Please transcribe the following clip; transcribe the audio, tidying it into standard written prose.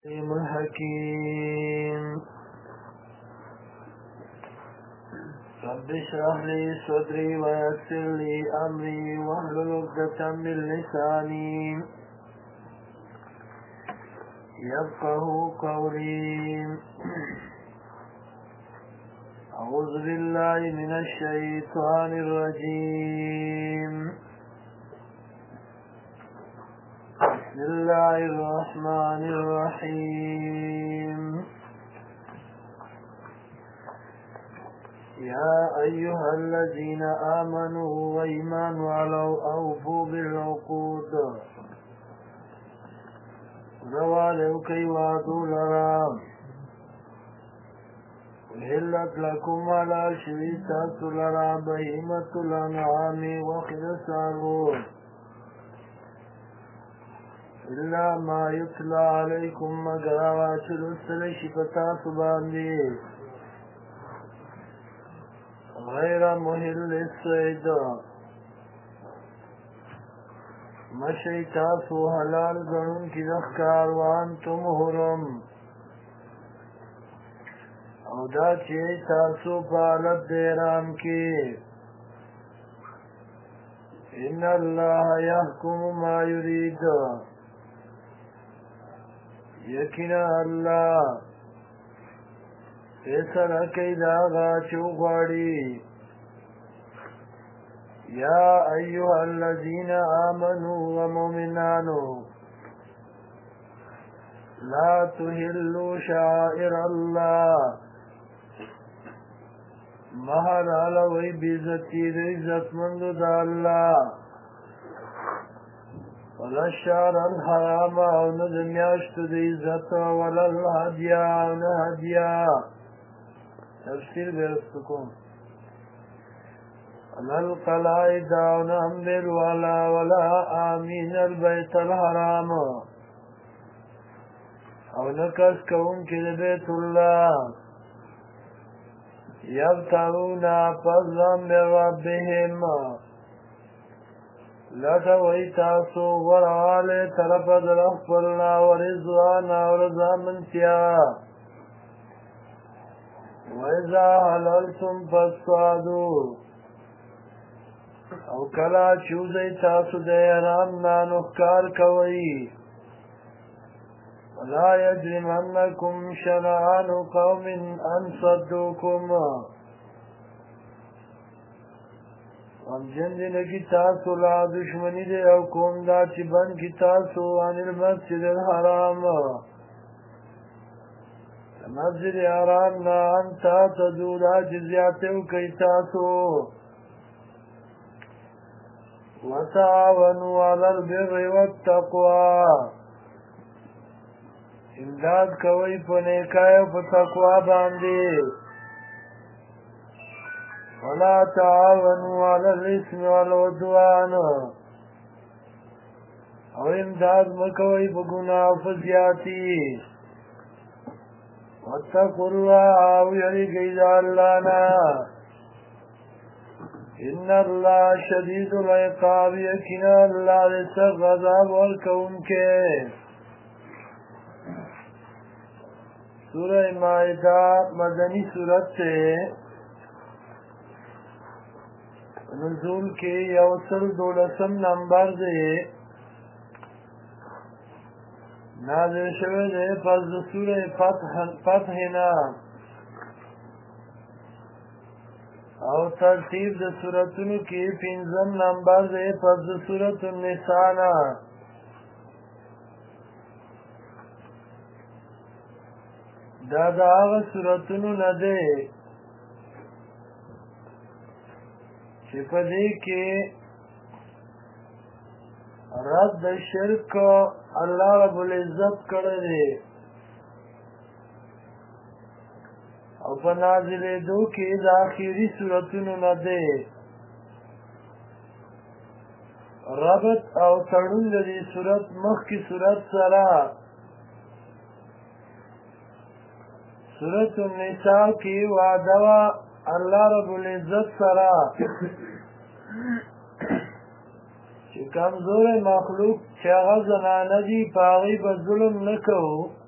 الحكيم رب اشرح لي صدري ويسر لي أمري واحلل عقدة من لساني يفقه قولي. أعوذ بالله من الشيطان الرجيم. بسم الله الرحمن الرحيم. يا أيها الذين آمنوا وإيمانوا علوا أوفوا بالعقود زوالوا كي وعدوا لرام أحلت لكم على شريطات لرام بهيمة الأنعام وخلص الروح إلا ما يتلى عليكم مقراوات الأسر شفتات باندي غير مهل الصيد مشي تاسو حلال گنون کی دخکار وانتم حرم او دا چی تاسو پالت دیران کی ان اللہ یحکم ما یرید یقینا اللہ فیصلہ کئی داغا چو غاڑی. یا ایها الذین آمنوا ومؤمنانو لا تحلوا شعائر اللہ مہر علوی بیزتی عزت مند دا اللہ ولا الشعر الحرام او ندمیاشت دا عزت ولا الهدیا او نهدیا. تفسیر برستکون ولا القلائد او نهمبر ولا آمین البیت الحرام او نکس کون کی بیت اللہ یبتغونا فضلا من ربهم لټوي تاسو ورواله طرف در خپلنا ورضوانا ورضامنتیا. وإذا حللتم فاصطادوا او کلا چوزی تاسو د احرام نا نخکار کوي. ولا يجرمنكم شنآن قوم ان صدوكم جن لگی تاسو لا دشمنی دے او قوم دا چی بن کی تاسو عن المسجد الحرام مسجد حرام نا انتا تدودا جزیاتیو کئی تاسو. وتعاونوا على البر والتقوى امداد کوئی په نیکۍ او په تقوا باندې. ولا تعاونوا على الاثم والعدوان او امداد مکوئی په ګناه او په زیاتي. واتقوا الله او یریږئ د الله نه ان اللہ شدید العقاب یقینا اللہ دے سخت عذاب ورکوونکے. سورہ مائدہ مدنی سورت سے نزول کے یوصل 12 نمبر دے نازل شوه دے پس سورہ فتح نا او ترتیب د سورتونو کې 5 نمبر دی پس د سورۃ النساء نا. دا هغه سورتونو نه دی چې په دې کې رد د شرک الله رب العزت کړی دی او په نازلېدو کې د آخري سورتونو نه دی. ربط او تړون د دې سورت مخکې سورت سره سورۃ النساء کې وعده وه الله رب العزت سره چې کمزوری مخلوق چې هغه زنانه دي په هغې به ظلم نه کوو